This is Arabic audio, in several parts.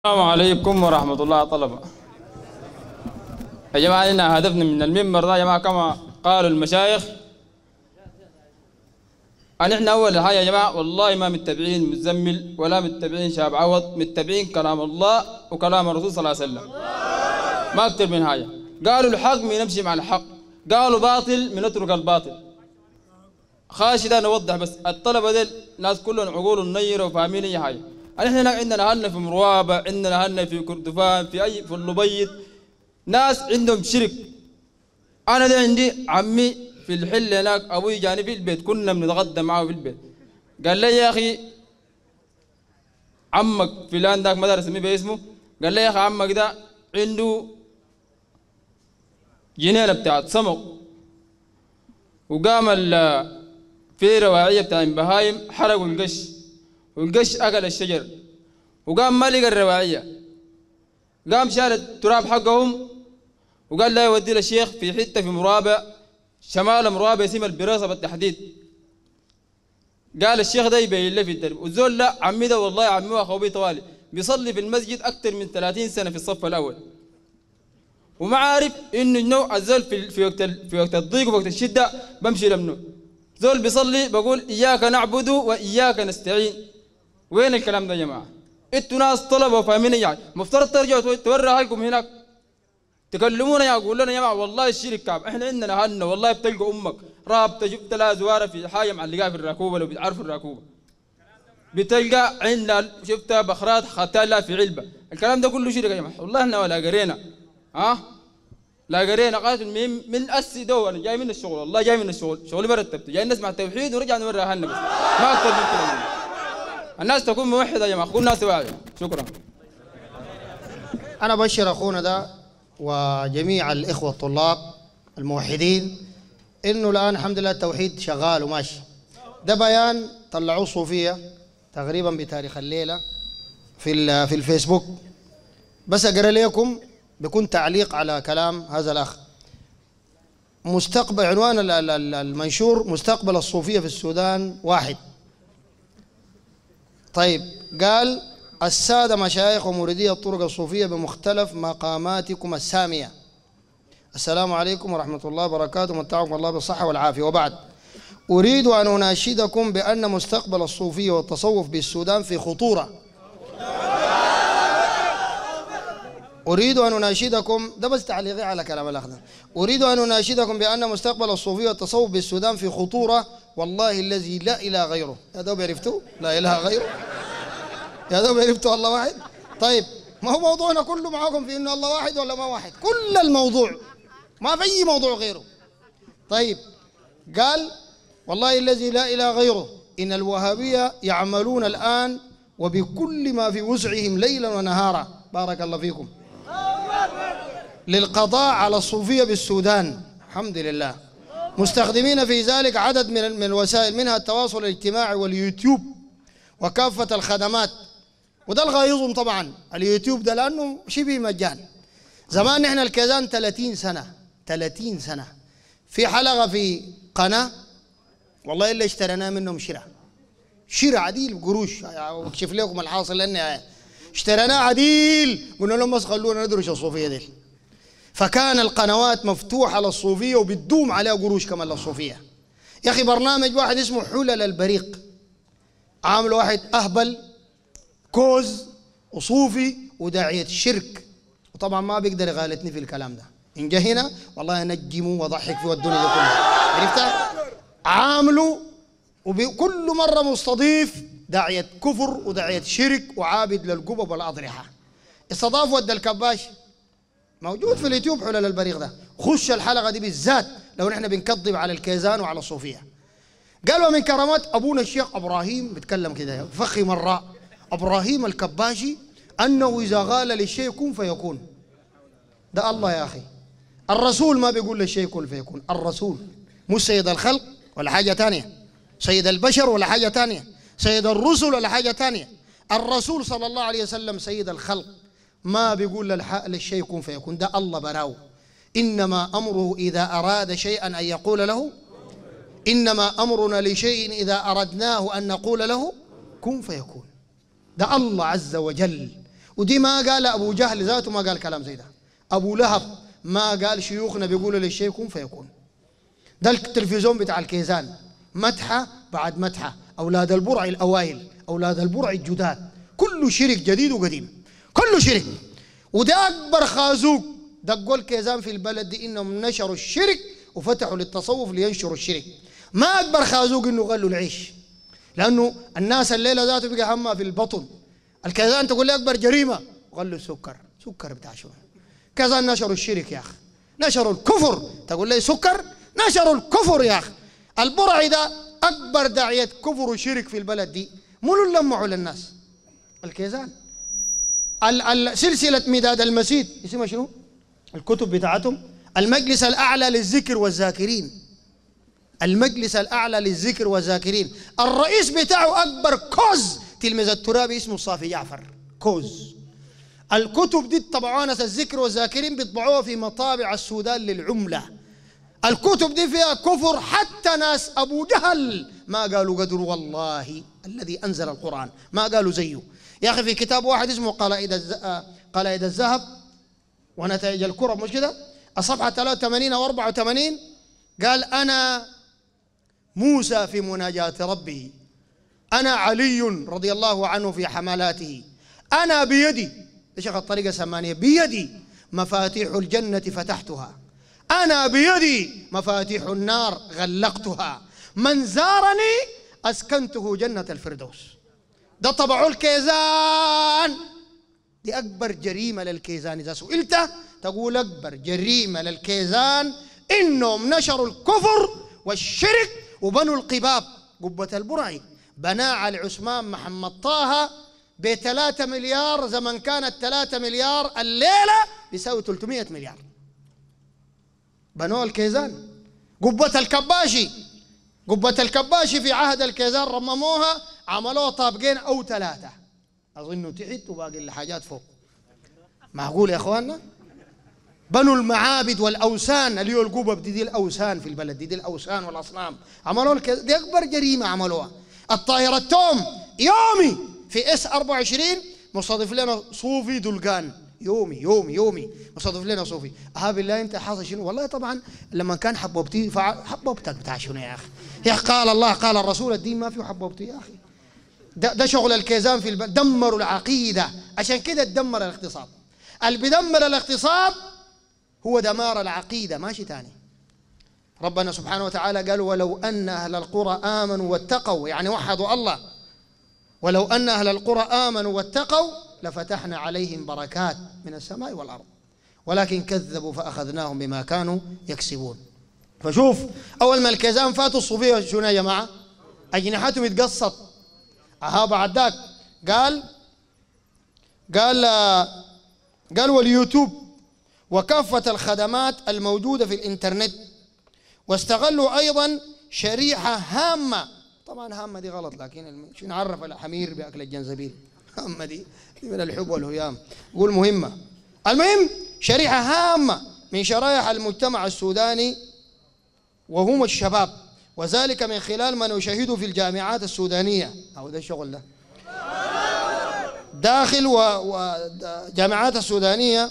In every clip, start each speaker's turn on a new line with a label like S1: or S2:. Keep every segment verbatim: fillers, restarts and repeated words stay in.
S1: السلام عليكم ورحمة الله طلبة. يا جماعة إن هدفنا من المنبر ده يا جماعة كما قالوا المشايخ أن إحنا أول حاجة يا جماعة والله ما متبعين مزمل ولا متبعين شاب عوض، متبعين كلام الله وكلام الرسول صلى الله عليه وسلم، ما أكتر من حاجة. قالوا الحق من نمشي مع الحق، قالوا باطل من نترك الباطل. خاشي ده نوضح بس الطلبة ديل ناس كلهم عقول نيرة وفاهمين أي حاجة. احنا عندنا اهلنا في مروابة، عندنا اهلنا في كردفان، في اي في اللبيض، ناس عندهم شرك. انا ده عندي عمي في الحل هناك، ابوي جاني في البيت كنا بنتغدى معه في البيت، قال لي يا اخي عمك فلان ذاك ما اسميه باسمه، قال لي يا اخي عمك ده عنده جنينه بتاعت سمك، وقام في رواعيه بتاع البهايم حرقوا القش، والقش اكل الشجر، وقام ما لقى الرواعيه، قام شال التراب حقهم وقال لا يودي للشيخ في حته في مرابع شمال مرابع اسمها البراسه بالتحديد. قال الشيخ ده يبين له في الدرب، والزول لا عمي ده والله عمي واخوي طوالي بيصلي في المسجد اكثر من ثلاثين سنه في الصف الاول، وما عارف انه النوع الزول في في وقت في وقت الضيق ووقت الشده بمشي لمنه. زول بيصلي بقول اياك نعبد واياك نستعين. وين الكلام ده يا جماعه؟ انتوا ناس طلبه وفاهمين يعني، مفترض ترجعوا توروا حالكم هناك تكلمونا يا قول لنا يا جماعه والله الشرك كعب، احنا عندنا اهلنا والله بتلقوا امك رابطه جبت لها زواره في حاجه معلقاها في الركوبه لو بتعرفوا الركوبه، بتلقى عندنا شفتها بخرات خدتها لها في علبه. الكلام ده كله شرك يا جماعه، والله احنا ولا قرينا ها لا قرينا. قالت من من اسي دو انا جاي من الشغل، والله جاي من الشغل، شغلي مرتبته، جاي نسمع التوحيد ورجع نوري اهلنا بس، ما اكثر من كده. الناس تكون موحده يا جماعه، كل الناس واعيه. شكرا.
S2: انا بشر اخونا ده وجميع الاخوه الطلاب الموحدين انه الان الحمد لله التوحيد شغال وماشي. ده بيان طلعوه الصوفيه تقريبا بتاريخ الليله في في الفيسبوك، بس اقرا لكم بيكون تعليق على كلام هذا الاخ. مستقبل عنوان المنشور مستقبل الصوفيه في السودان واحد. طيب قال السادة مشايخ ومريدي الطرق الصوفية بمختلف مقاماتكم السامية، السلام عليكم ورحمة الله وبركاته، متعكم الله بالصحة والعافية. وبعد أريد أن أناشدكم بأن مستقبل الصوفية والتصوف بالسودان في خطورة. أريد أن أناشدكم، ده بس تعليقي على كلام الأخ ده. أريد أن أناشدكم بأن مستقبل الصوفية والتصوف بالسودان في خطورة، والله الذي لا إله غيره. يا دوب عرفتوا؟ لا إله غيره؟ يا دوب عرفتوا الله واحد؟ طيب ما هو موضوعنا كله معاكم في إنه الله واحد ولا ما واحد؟ كل الموضوع ما في أي موضوع غيره. طيب قال والله الذي لا إله غيره إن الوهابية يعملون الآن وبكل ما في وسعهم ليلا ونهارا، بارك الله فيكم، للقضاء على الصوفية بالسودان، الحمد لله، مستخدمين في ذلك عدد من من الوسائل منها التواصل الاجتماعي واليوتيوب وكافة الخدمات. وده الغايظهم طبعا اليوتيوب ده لأنه شبه مجان. زمان نحن الكيزان ثلاثين سنة ثلاثين سنة في حلقة في قناة والله إلا اشتريناه منهم شراء شراء عديل بقروش، أكشف لكم الحاصل لأني اشتريناه عديل، قلنا لهم بس خلونا ندرس الصوفية دي. فكان القنوات مفتوحة للصوفية وبتدوم عليها قروش كمان للصوفية. يا أخي برنامج واحد اسمه حلل البريق، عامل واحد أهبل كوز وصوفي وداعية الشرك، وطبعا ما بيقدر يغالطني في الكلام ده. إن جه هنا والله نجمه وضحك فيه والدنيا دي كلها، عرفتها؟ عامله وكل مرة مستضيف داعية كفر وداعية شرك وعابد للقبب والأضرحة. استضاف ود الكباش موجود في اليوتيوب حلل البريق ده، خش الحلقة دي بالذات لو نحن بنكذب على الكيزان وعلى الصوفية. قالوا من كرامات أبونا الشيخ إبراهيم بيتكلم كده فخي مرة إبراهيم الكباشي أنه إذا قال للشيء كن فيكون. ده الله يا أخي، الرسول ما بيقول للشيء كن فيكون، الرسول مش سيد الخلق ولا حاجة تانية، سيد البشر ولا حاجة تانية، سيد الرسل ولا حاجة تانية. الرسول صلى الله عليه وسلم سيد الخلق، ما بيقول للشيء كن فيكون، ده الله براو. إنما أمره إذا أراد شيئا أن يقول له، إنما أمرنا لشيء إذا أردناه أن نقول له كن فيكون. ده الله عز وجل، ودي ما قال أبو جهل ذاته، ما قال كلام زي ده. أبو لهب ما قال شيوخنا بيقولوا للشيء كن فيكون. ده التلفزيون بتاع الكيزان، مدحة بعد مدحة، أولاد البرع الأوائل، أولاد البرع الجداد، كله شرك جديد وقديم، كله شرك. وده أكبر خازوق دقوا الكيزان في البلد دي، إنهم نشروا الشرك وفتحوا للتصوف لينشروا الشرك. ما أكبر خازوق إنه غلوا العيش، لأنه الناس الليلة ذاته بقى همها في البطن. الكيزان تقول لي أكبر جريمة، غلوا السكر. سكر بتاع شو؟ كيزان نشروا الشرك يا أخي، نشروا الكفر. تقول لي سكر؟ نشروا الكفر يا أخي. البرعي ده أكبر داعية كفر وشرك في البلد دي، منو اللي لمعوا للناس؟ الكيزان. سلسلة مداد المسيد اسمها شنو؟ الكتب بتاعتهم المجلس الأعلى للذكر والذاكرين، المجلس الأعلى للذكر والذاكرين، الرئيس بتاعه أكبر كوز تلميذ الترابي اسمه صافي جعفر كوز. الكتب دي طبعوها ناس الذكر والذاكرين بيطبعوها في مطابع السودان للعملة. الكتب دي فيها كفر، حتى ناس أبو جهل ما قالوا قدر والله الذي أنزل القرآن، ما قالوا زيه. يا أخي في كتاب واحد اسمه قلائد قلائد الذهب ونتائج الكرة، مش كده؟ الصفحة ثلاثة وثمانين أو أربعة وثمانين قال أنا موسى في مناجاة ربه، أنا علي رضي الله عنه في حملاته، أنا بيدي، ايش الطريقة السمانية؟ بيدي مفاتيح الجنة فتحتها، أنا بيدي مفاتيح النار غلقتها، من زارني أسكنته جنة الفردوس. ده طبعوا الكيزان. دي أكبر جريمة للكيزان. إذا سئلت تقول أكبر جريمة للكيزان إنهم نشروا الكفر والشرك وبنوا القباب. قبة البرعي بناها على عثمان محمد طه بثلاثة مليار، زمن كانت ثلاثة مليار الليلة بيساوي ثلاثمائة مليار. بنوها الكيزان. قبة الكباشي، قبة الكباشي في عهد الكيزان رمموها، عملوها طابقين أو ثلاثة، أظنه تحت وباقي الحاجات فوق. معقول يا إخواننا؟ بنوا المعابد والأوثان، اللي هو القبب دي, دي الأوثان في البلد دي, دي الأوثان والأصنام، عملوها الكيزان. دي أكبر جريمة عملوها. الطاهرة التوم يومي في اس أربعة وعشرين مستضيف لنا صوفي دلقان، يومي يومي يومي مستضيف لنا صوفي. ها بالله انت حاصل شنو؟ والله طبعا لما كان حبوبتي حبوبتك بتاع شنو يا اخي؟ يا اخي قال الله قال الرسول، الدين ما فيه حبوبتي يا اخي. ده, ده شغل الكيزان في البلد. دمروا العقيده، عشان كده تدمر الاقتصاد. اللي بيدمر الاقتصاد هو دمار العقيده، ماشي تاني. ربنا سبحانه وتعالى قال ولو ان اهل القرى امنوا واتقوا، يعني وحدوا الله. ولو ان اهل القرى امنوا واتقوا لفتحنا عليهم بركات من السماء والأرض ولكن كذبوا فأخذناهم بما كانوا يكسبون. فشوف أول ما الكيزان فاتوا الصوفية شنو يا جماعة؟ أجنحتهم يتقصت. أها بعد ذاك قال قال قال واليوتيوب وكافة الخدمات الموجودة في الإنترنت، واستغلوا أيضا شريحة هامة. طبعا هامة دي غلط، لكن شو نعرف الحمير بأكل الجنزبيل؟ هامة دي من الحب والهيام، يقول مهمة. المهم شريحة هامة من شرائح المجتمع السوداني وهم الشباب، وذلك من خلال ما نشاهده في الجامعات السودانية. أو ده الشغل ده داخل وجامعات السودانية.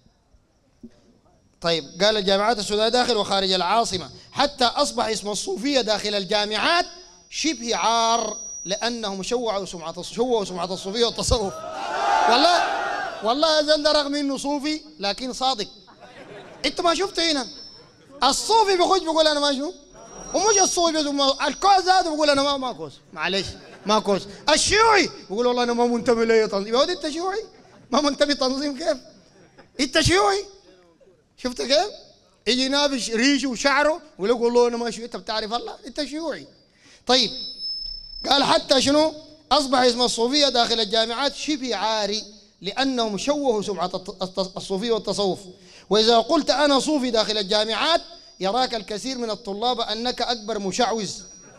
S2: طيب قال الجامعات السودانية داخل وخارج العاصمة، حتى أصبح اسم الصوفية داخل الجامعات شبه عار، لأنهم شوعوا سمعة شوعوا سمعة الصوفية والتصوف. والله والله زل رغم إنه صوفي لكن صادق. أنت ما شفته هنا الصوفي بيخش بيقول أنا ما شنو، ومش الصوفي الكوز هذا بيقول أنا ما ما كوز، معلش ما كوز. الشيوعي بيقول والله أنا ما منتمي لأي تنظيم. يا ولد أنت شيوعي ما منتمي تنظيم كيف؟ أنت شيوعي. شفت كيف؟ يجي نابش ريشه وشعره ويقول والله أنا ما شيوعي. أنت بتعرف الله؟ أنت شيوعي. طيب قال حتى شنو؟ أصبح اسم الصوفية داخل الجامعات شبه عاري، لأنهم شوهوا سمعة الصوفية والتصوف. وإذا قلت أنا صوفي داخل الجامعات يراك الكثير من الطلاب أنك أكبر مشعوذ.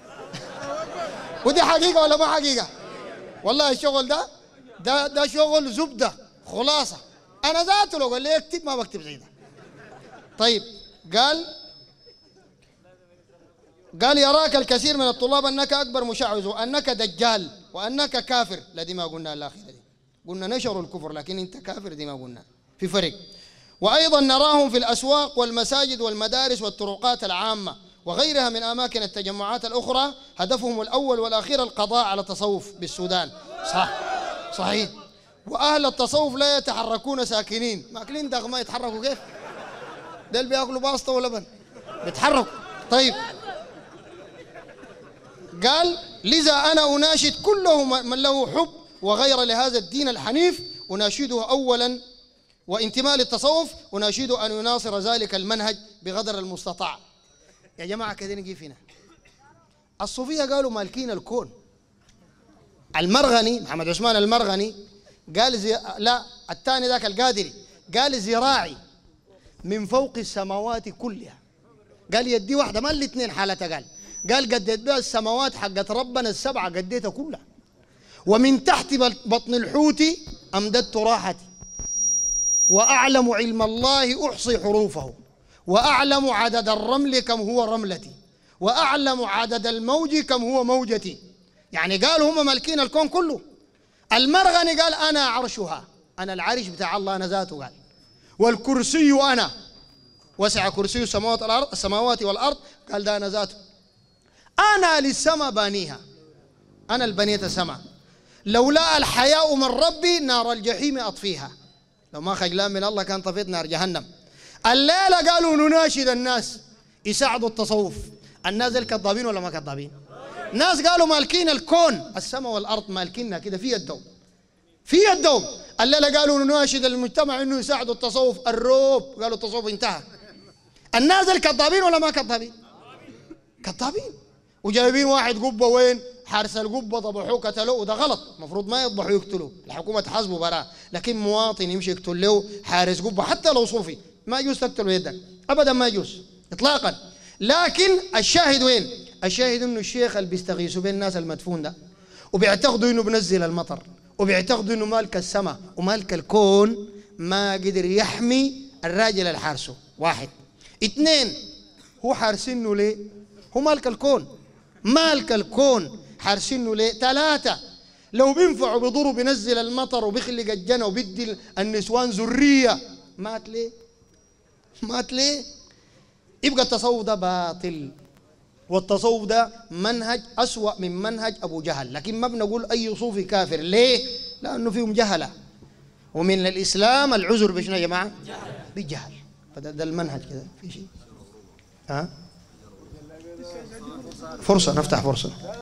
S2: ودي حقيقة ولا ما حقيقة؟ والله الشغل ده ده ده شغل زبدة خلاصة. أنا ذاته لو قال لي اكتب ما بكتب زي ده. طيب قال قال يراك الكثير من الطلاب أنك أكبر مشعوذ وأنك دجال وأنك كافر. الذي ما قلنا الأخيرة دي قلنا نشروا الكفر، لكن أنت كافر دي ما قلنا، في فرق. وأيضا نراهم في الأسواق والمساجد والمدارس والطرقات العامة وغيرها من أماكن التجمعات الأخرى، هدفهم الأول والأخير القضاء على التصوف بالسودان. صح صحيح. وأهل التصوف لا يتحركون ساكنين، ماكلين دغ ما يتحركوا كيف؟ ده اللي بياكلوا باسطة ولبن بيتحركوا. طيب قال لذا أنا أناشد كله من له حب وغير لهذا الدين الحنيف، أناشده أولا وانتماء للتصوف، أناشده أن يناصر ذلك المنهج بقدر المستطاع. يا جماعة كده نجي فينا الصوفية قالوا مالكين الكون. المرغني محمد عثمان المرغني قال زي... لا الثاني ذاك القادري قال زراعي من فوق السماوات كلها. قال يدي واحدة ما الاثنين حالتها. قال قال قديت بها السماوات حقت ربنا السبعة قديتها كلها، ومن تحت بطن الحوت أمددت راحتي، وأعلم علم الله أحصي حروفه، وأعلم عدد الرمل كم هو رملتي، وأعلم عدد الموج كم هو موجتي. يعني قالوا هم مالكين الكون كله. المرغني قال أنا عرشها، أنا العرش بتاع الله أنا ذاته. قال والكرسي أنا، وسع كرسي السماوات والأرض السماوات والأرض، قال ده أنا ذاته. أنا للسماء بانيها، أنا البنيت السماء، لولا الحياء من ربي نار الجحيم أطفيها، لو ما خجلان من الله كان طفيت نار جهنم. الليلة قالوا نناشد الناس يساعدوا التصوف. الناس الكذابين ولا ما كذابين؟ ناس قالوا مالكين الكون، السماء والأرض مالكينها كده في يدهم في يدهم. الليلة قالوا نناشد المجتمع إنه يساعدوا التصوف. الروب قالوا التصوف انتهى. الناس الكذابين ولا ما كذابين؟ كذابين. وجايبين واحد قبة وين؟ حارس القبة ضبحوه قتلوه، وده غلط، المفروض ما يضبحوا يقتلوه، الحكومة تحاسبه براه، لكن مواطن يمشي يقتل له حارس قبة حتى لو صوفي ما يجوز تقتله يدك أبدا، ما يجوز إطلاقا. لكن الشاهد وين؟ الشاهد إنه الشيخ اللي بيستغيثوا بين الناس المدفون ده وبيعتقدوا إنه بنزل المطر وبيعتقدوا إنه مالك السماء ومالك الكون، ما قدر يحمي الراجل الحارسه. واحد. اثنين، هو حارسينه ليه؟ هو مالك الكون، مالك الكون حارسينه ليه؟ ثلاثة، لو بينفعوا بيضروا بينزل المطر وبيخلق الجنة وبيدي النسوان ذرية، مات ليه؟ مات ليه؟ يبقى التصوف ده باطل، والتصوف ده منهج أسوأ من منهج أبو جهل. لكن ما بنقول أي صوفي كافر، ليه؟ لأنه فيهم جهلة، ومن الإسلام العذر بشنا يا جماعة؟ بجهل. فده ده المنهج كده في شيء. ها؟ فرصة نفتح فرصة.